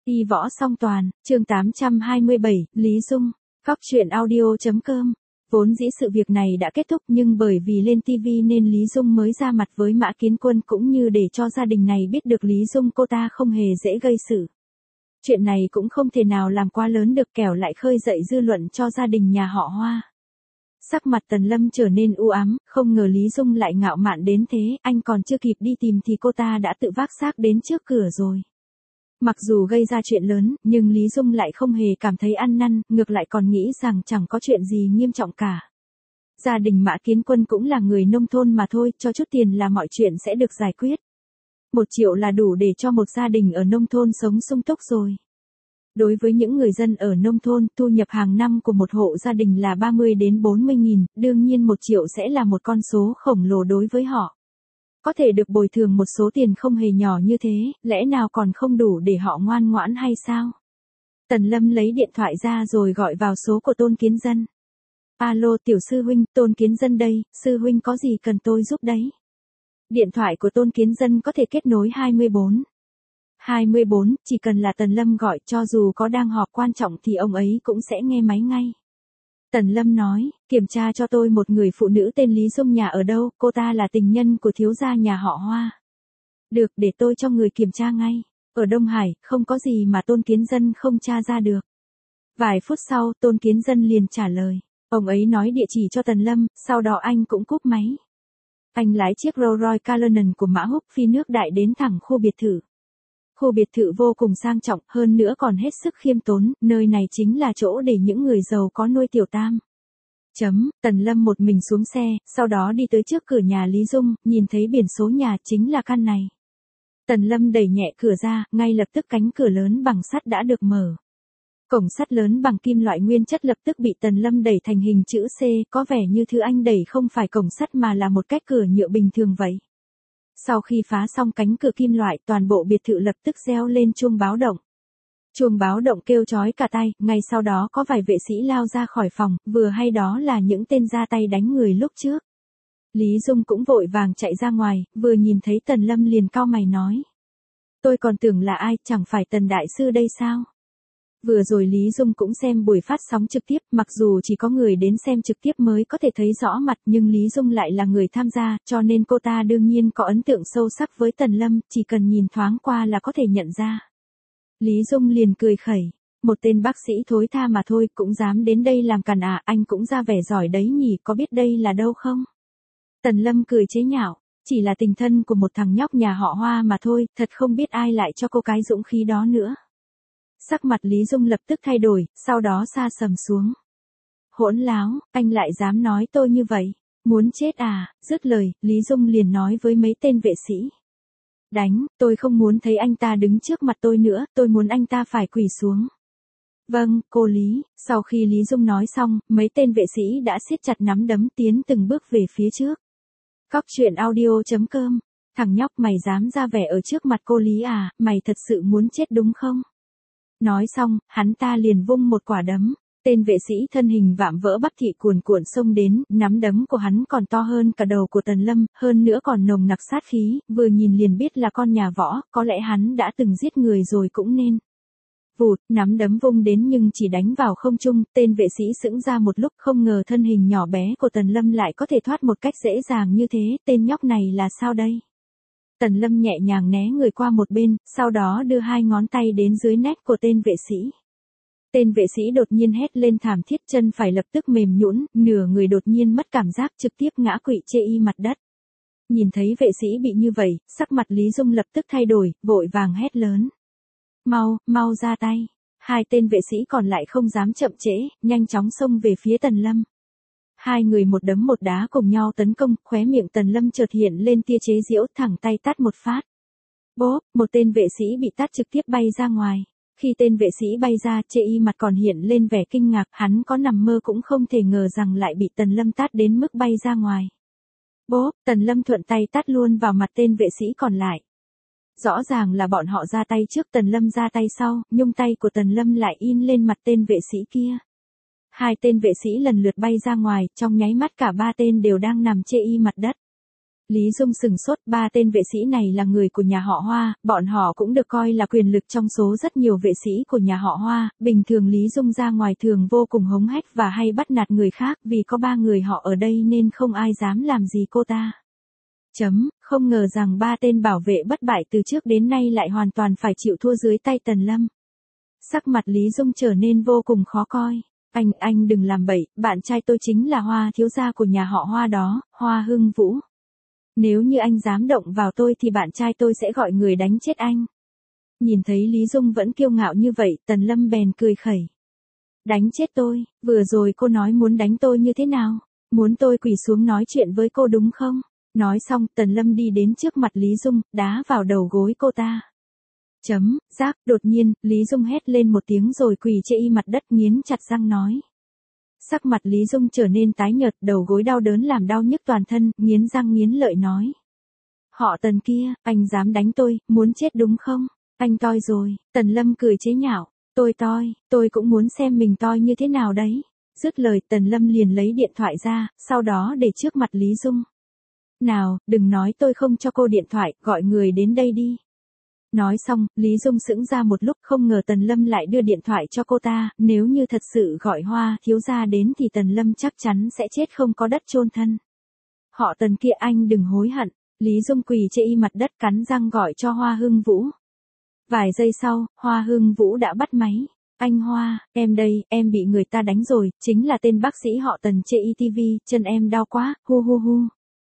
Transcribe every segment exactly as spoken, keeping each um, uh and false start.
Y võ song toàn, chương tám trăm hai mươi bảy, Lý Dung, Cóc truyện audio.com. Vốn dĩ sự việc này đã kết thúc nhưng bởi vì lên ti vi nên Lý Dung mới ra mặt với Mã Kiến Quân cũng như để cho gia đình này biết được Lý Dung cô ta không hề dễ gây sự. Chuyện này cũng không thể nào làm quá lớn được kẻo lại khơi dậy dư luận cho gia đình nhà họ Hoa. Sắc mặt Tần Lâm trở nên u ám, không ngờ Lý Dung lại ngạo mạn đến thế, anh còn chưa kịp đi tìm thì cô ta đã tự vác xác đến trước cửa rồi. Mặc dù gây ra chuyện lớn, nhưng Lý Dung lại không hề cảm thấy ăn năn, ngược lại còn nghĩ rằng chẳng có chuyện gì nghiêm trọng cả. Gia đình Mã Kiến Quân cũng là người nông thôn mà thôi, cho chút tiền là mọi chuyện sẽ được giải quyết. Một triệu là đủ để cho một gia đình ở nông thôn sống sung túc rồi. Đối với những người dân ở nông thôn, thu nhập hàng năm của một hộ gia đình là ba mươi đến bốn mươi nghìn, đương nhiên một triệu sẽ là một con số khổng lồ đối với họ. Có thể được bồi thường một số tiền không hề nhỏ như thế, lẽ nào còn không đủ để họ ngoan ngoãn hay sao? Tần Lâm lấy điện thoại ra rồi gọi vào số của Tôn Kiến Dân. Alo tiểu sư huynh, Tôn Kiến Dân đây, sư huynh có gì cần tôi giúp đấy? Điện thoại của Tôn Kiến Dân có thể kết nối hai mươi bốn. hai mươi bốn, chỉ cần là Tần Lâm gọi cho dù có đang họp quan trọng thì ông ấy cũng sẽ nghe máy ngay. Tần Lâm nói, kiểm tra cho tôi một người phụ nữ tên Lý Dung nhà ở đâu, cô ta là tình nhân của thiếu gia nhà họ Hoa. Được, để tôi cho người kiểm tra ngay. Ở Đông Hải, không có gì mà Tôn Kiến Dân không tra ra được. Vài phút sau, Tôn Kiến Dân liền trả lời. Ông ấy nói địa chỉ cho Tần Lâm, sau đó anh cũng cúp máy. Anh lái chiếc Rolls Royce Cullinan của Mã Húc phi nước đại đến thẳng khu biệt thự. Khu biệt thự vô cùng sang trọng, hơn nữa còn hết sức khiêm tốn, nơi này chính là chỗ để những người giàu có nuôi tiểu tam. Chấm, Tần Lâm một mình xuống xe, sau đó đi tới trước cửa nhà Lý Dung, nhìn thấy biển số nhà chính là căn này. Tần Lâm đẩy nhẹ cửa ra, ngay lập tức cánh cửa lớn bằng sắt đã được mở. Cổng sắt lớn bằng kim loại nguyên chất lập tức bị Tần Lâm đẩy thành hình chữ C, có vẻ như thứ anh đẩy không phải cổng sắt mà là một cái cửa nhựa bình thường vậy. Sau khi phá xong cánh cửa kim loại, toàn bộ biệt thự lập tức reo lên chuông báo động. Chuông báo động kêu chói cả tai, ngay sau đó có vài vệ sĩ lao ra khỏi phòng, vừa hay đó là những tên ra tay đánh người lúc trước. Lý Dung cũng vội vàng chạy ra ngoài, vừa nhìn thấy Tần Lâm liền cau mày nói. Tôi còn tưởng là ai, chẳng phải Tần Đại Sư đây sao? Vừa rồi Lý Dung cũng xem buổi phát sóng trực tiếp, mặc dù chỉ có người đến xem trực tiếp mới có thể thấy rõ mặt nhưng Lý Dung lại là người tham gia, cho nên cô ta đương nhiên có ấn tượng sâu sắc với Tần Lâm, chỉ cần nhìn thoáng qua là có thể nhận ra. Lý Dung liền cười khẩy, một tên bác sĩ thối tha mà thôi, cũng dám đến đây làm càn à, anh cũng ra vẻ giỏi đấy nhỉ, có biết đây là đâu không? Tần Lâm cười chế nhạo, chỉ là tình thân của một thằng nhóc nhà họ Hoa mà thôi, thật không biết ai lại cho cô cái dũng khí đó nữa. Sắc mặt Lý Dung lập tức thay đổi, sau đó sa sầm xuống. Hỗn láo, anh lại dám nói tôi như vậy, muốn chết à, dứt lời, Lý Dung liền nói với mấy tên vệ sĩ. Đánh, tôi không muốn thấy anh ta đứng trước mặt tôi nữa, tôi muốn anh ta phải quỳ xuống. Vâng, cô Lý, sau khi Lý Dung nói xong, mấy tên vệ sĩ đã siết chặt nắm đấm tiến từng bước về phía trước. Cóc truyện audio.com, thằng nhóc mày dám ra vẻ ở trước mặt cô Lý à, mày thật sự muốn chết đúng không? Nói xong, hắn ta liền vung một quả đấm. Tên vệ sĩ thân hình vạm vỡ bắp thịt cuồn cuộn xông đến, nắm đấm của hắn còn to hơn cả đầu của Tần Lâm, hơn nữa còn nồng nặc sát khí, vừa nhìn liền biết là con nhà võ, có lẽ hắn đã từng giết người rồi cũng nên. Vụt, nắm đấm vung đến nhưng chỉ đánh vào không trung, tên vệ sĩ sững ra một lúc, không ngờ thân hình nhỏ bé của Tần Lâm lại có thể thoát một cách dễ dàng như thế, tên nhóc này là sao đây? Tần Lâm nhẹ nhàng né người qua một bên, sau đó đưa hai ngón tay đến dưới nách của tên vệ sĩ. Tên vệ sĩ đột nhiên hét lên thảm thiết, chân phải lập tức mềm nhũn, nửa người đột nhiên mất cảm giác, trực tiếp ngã quỵ chê y mặt đất. Nhìn thấy vệ sĩ bị như vậy, sắc mặt Lý Dung lập tức thay đổi, vội vàng hét lớn. Mau, mau ra tay. Hai tên vệ sĩ còn lại không dám chậm trễ, nhanh chóng xông về phía Tần Lâm. Hai người một đấm một đá cùng nhau tấn công, khóe miệng Tần Lâm chợt hiện lên tia chế giễu, thẳng tay tát một phát. Bốp, một tên vệ sĩ bị tát trực tiếp bay ra ngoài. Khi tên vệ sĩ bay ra, chê y mặt còn hiện lên vẻ kinh ngạc, hắn có nằm mơ cũng không thể ngờ rằng lại bị Tần Lâm tát đến mức bay ra ngoài. Bốp, Tần Lâm thuận tay tát luôn vào mặt tên vệ sĩ còn lại. Rõ ràng là bọn họ ra tay trước, Tần Lâm ra tay sau, nhung tay của Tần Lâm lại in lên mặt tên vệ sĩ kia. Hai tên vệ sĩ lần lượt bay ra ngoài, trong nháy mắt cả ba tên đều đang nằm chê y mặt đất. Lý Dung sừng sốt, ba tên vệ sĩ này là người của nhà họ Hoa, bọn họ cũng được coi là quyền lực trong số rất nhiều vệ sĩ của nhà họ Hoa, bình thường Lý Dung ra ngoài thường vô cùng hống hách và hay bắt nạt người khác, vì có ba người họ ở đây nên không ai dám làm gì cô ta. Chấm, không ngờ rằng ba tên bảo vệ bất bại từ trước đến nay lại hoàn toàn phải chịu thua dưới tay Tần Lâm. Sắc mặt Lý Dung trở nên vô cùng khó coi. Anh, anh đừng làm bậy, bạn trai tôi chính là Hoa thiếu gia của nhà họ Hoa đó, Hoa Hưng Vũ. Nếu như anh dám động vào tôi thì bạn trai tôi sẽ gọi người đánh chết anh. Nhìn thấy Lý Dung vẫn kiêu ngạo như vậy, Tần Lâm bèn cười khẩy. Đánh chết tôi, vừa rồi cô nói muốn đánh tôi như thế nào? Muốn tôi quỳ xuống nói chuyện với cô đúng không? Nói xong, Tần Lâm đi đến trước mặt Lý Dung, đá vào đầu gối cô ta. Chấm, rác, đột nhiên, Lý Dung hét lên một tiếng rồi quỳ chê y mặt đất nghiến chặt răng nói. Sắc mặt Lý Dung trở nên tái nhợt, đầu gối đau đớn làm đau nhức toàn thân, nghiến răng nghiến lợi nói. Họ Tần kia, anh dám đánh tôi, muốn chết đúng không? Anh toi rồi, Tần Lâm cười chế nhạo. Tôi toi, tôi cũng muốn xem mình toi như thế nào đấy. Dứt lời, Tần Lâm liền lấy điện thoại ra, sau đó để trước mặt Lý Dung. Nào, đừng nói tôi không cho cô điện thoại, gọi người đến đây đi. Nói xong, Lý Dung sững ra một lúc, không ngờ Tần Lâm lại đưa điện thoại cho cô ta, nếu như thật sự gọi Hoa thiếu gia đến thì Tần Lâm chắc chắn sẽ chết không có đất chôn thân. Họ Tần kia, anh đừng hối hận. Lý Dung quỳ chê y mặt đất cắn răng gọi cho Hoa Hưng Vũ. Vài giây sau, Hoa Hưng Vũ đã bắt máy. Anh Hoa, em đây, em bị người ta đánh rồi, chính là tên bác sĩ họ Tần chê y ti vi, chân em đau quá, hu hu hu.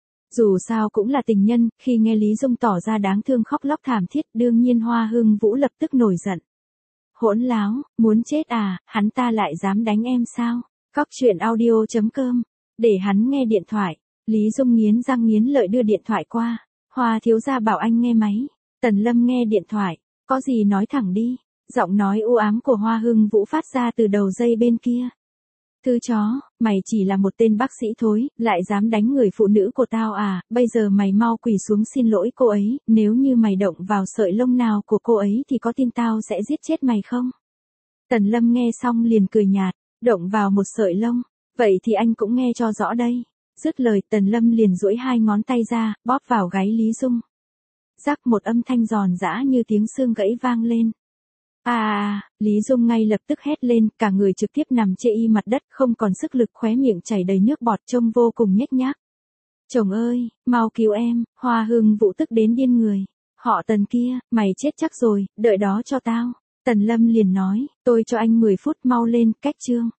Dù sao cũng là tình nhân, khi nghe Lý Dung tỏ ra đáng thương khóc lóc thảm thiết, đương nhiên Hoa Hưng Vũ lập tức nổi giận. Hỗn láo, muốn chết à, hắn ta lại dám đánh em sao? Cóc truyện audio chấm com, để hắn nghe điện thoại. Lý Dung nghiến răng nghiến lợi đưa điện thoại qua. Hoa thiếu gia bảo anh nghe máy. Tần Lâm nghe điện thoại, có gì nói thẳng đi. Giọng nói u ám của Hoa Hưng Vũ phát ra từ đầu dây bên kia. Thứ chó, mày chỉ là một tên bác sĩ thối, lại dám đánh người phụ nữ của tao à, bây giờ mày mau quỳ xuống xin lỗi cô ấy, nếu như mày động vào sợi lông nào của cô ấy thì có tin tao sẽ giết chết mày không? Tần Lâm nghe xong liền cười nhạt, động vào một sợi lông, vậy thì anh cũng nghe cho rõ đây. Dứt lời, Tần Lâm liền duỗi hai ngón tay ra, bóp vào gáy Lý Dung. Rắc, một âm thanh giòn giã như tiếng xương gãy vang lên. À, à, Lý Dung ngay lập tức hét lên, cả người trực tiếp nằm chê y mặt đất, không còn sức lực, khóe miệng chảy đầy nước bọt, trông vô cùng nhếch nhác. Chồng ơi, mau cứu em, Hoa Hưng Vũ tức đến điên người. Họ Tần kia, mày chết chắc rồi, đợi đó cho tao. Tần Lâm liền nói, tôi cho anh mười phút, mau lên, cách chương.